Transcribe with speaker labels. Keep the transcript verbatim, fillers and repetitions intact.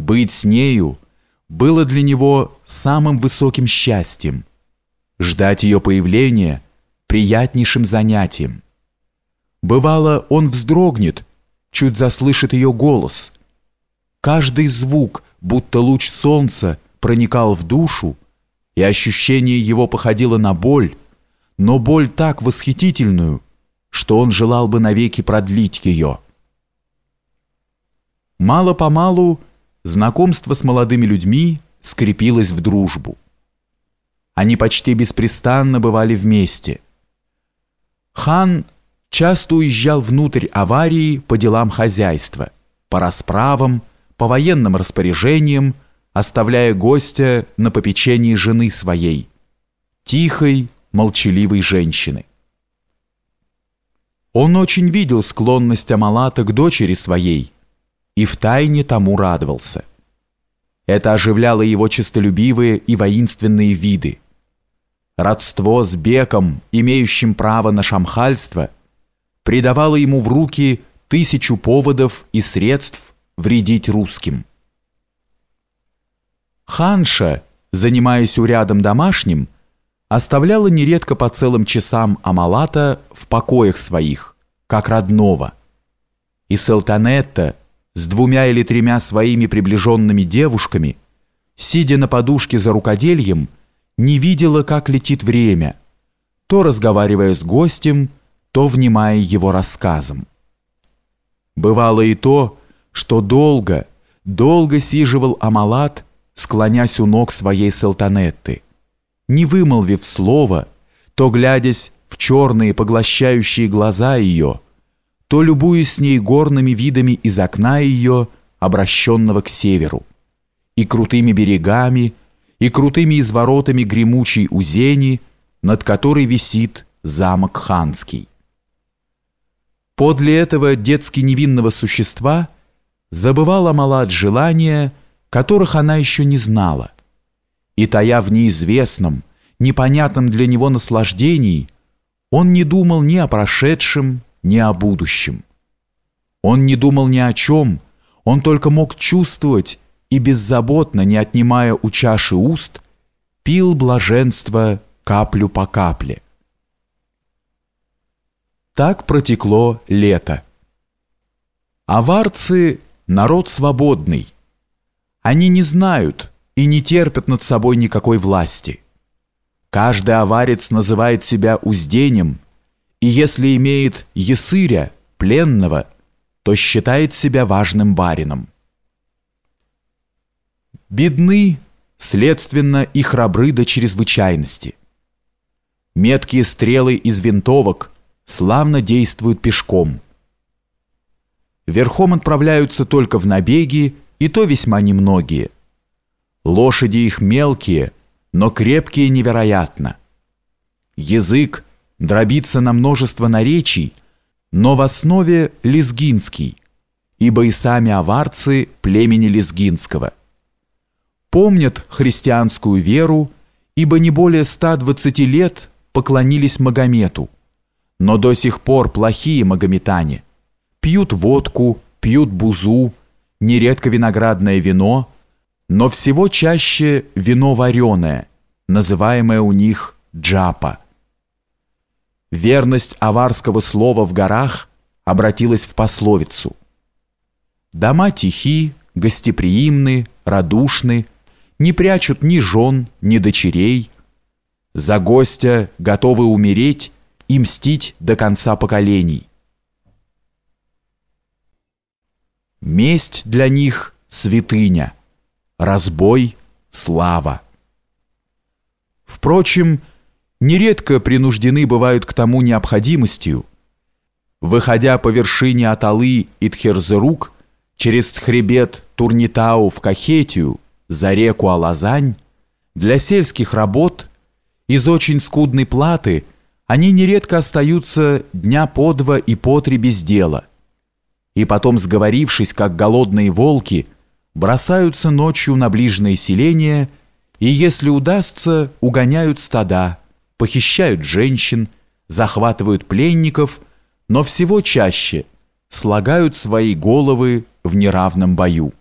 Speaker 1: Быть с нею было для него самым высоким счастьем, ждать ее появления приятнейшим занятием. Бывало, он вздрогнет, чуть заслышит ее голос. Каждый звук, будто луч солнца, проникал в душу, и ощущение его походило на боль, но боль так восхитительную, что он желал бы навеки продлить ее. Мало-помалу знакомство с молодыми людьми скрепилось в дружбу. Они почти беспрестанно бывали вместе. Хан часто уезжал внутрь аварии по делам хозяйства, по расправам, по военным распоряжениям, оставляя гостя на попечении жены своей, тихой, молчаливой женщины. Он очень видел склонность Амалата к дочери своей и втайне тому радовался. Это оживляло его честолюбивые и воинственные виды. Родство с беком, имеющим право на шамхальство, придавало ему в руки тысячу поводов и средств вредить русским. Ханша, занимаясь урядом домашним, оставляла нередко по целым часам Амалата в покоях своих, как родного. И Салтанетта с двумя или тремя своими приближенными девушками, сидя на подушке за рукодельем, не видела, как летит время, то разговаривая с гостем, то внимая его рассказам. Бывало и то, что долго, долго сиживал Амалат, склонясь у ног своей Салтанетты, не вымолвив слова, то глядясь в черные поглощающие глаза ее, то любуясь с ней горными видами из окна ее, обращенного к северу, и крутыми берегами, и крутыми изворотами гремучей Узени, над которой висит замок ханский. Подле этого детски невинного существа забывал Амалат желания, которых она еще не знала, и, тая в неизвестном, непонятном для него наслаждении, он не думал ни о прошедшем, ни о будущем. Он не думал ни о чем, он только мог чувствовать и беззаботно, не отнимая у чаши уст, пил блаженство каплю по капле. Так протекло лето. Аварцы – народ свободный. Они не знают и не терпят над собой никакой власти. Каждый аварец называет себя узденем, и если имеет ясыря, пленного, то считает себя важным барином. Бедны, следственно, и храбры до чрезвычайности. Меткие стрелы из винтовок славно действуют пешком. Верхом отправляются только в набеги, и то весьма немногие. Лошади их мелкие, но крепкие невероятно. Язык дробится на множество наречий, но в основе лезгинский, ибо и сами аварцы племени лезгинского. Помнят христианскую веру, ибо не более ста двадцати лет поклонились Магомету, но до сих пор плохие магометане. Пьют водку, пьют бузу, нередко виноградное вино, но всего чаще вино вареное, называемое у них джапа. Верность аварского слова в горах обратилась в пословицу. Дома тихи, гостеприимны, радушны, не прячут ни жен, ни дочерей. За гостя готовы умереть и мстить до конца поколений. Месть для них – святыня, разбой – слава. Впрочем, нередко принуждены бывают к тому необходимостью. Выходя по вершине Аталы и Тхерзерук через хребет Турнитау в Кахетию за реку Алазань, для сельских работ из очень скудной платы они нередко остаются дня по два и по три без дела, и потом, сговорившись, как голодные волки, бросаются ночью на ближнее селение и, если удастся, угоняют стада, похищают женщин, захватывают пленников, но всего чаще слагают свои головы в неравном бою.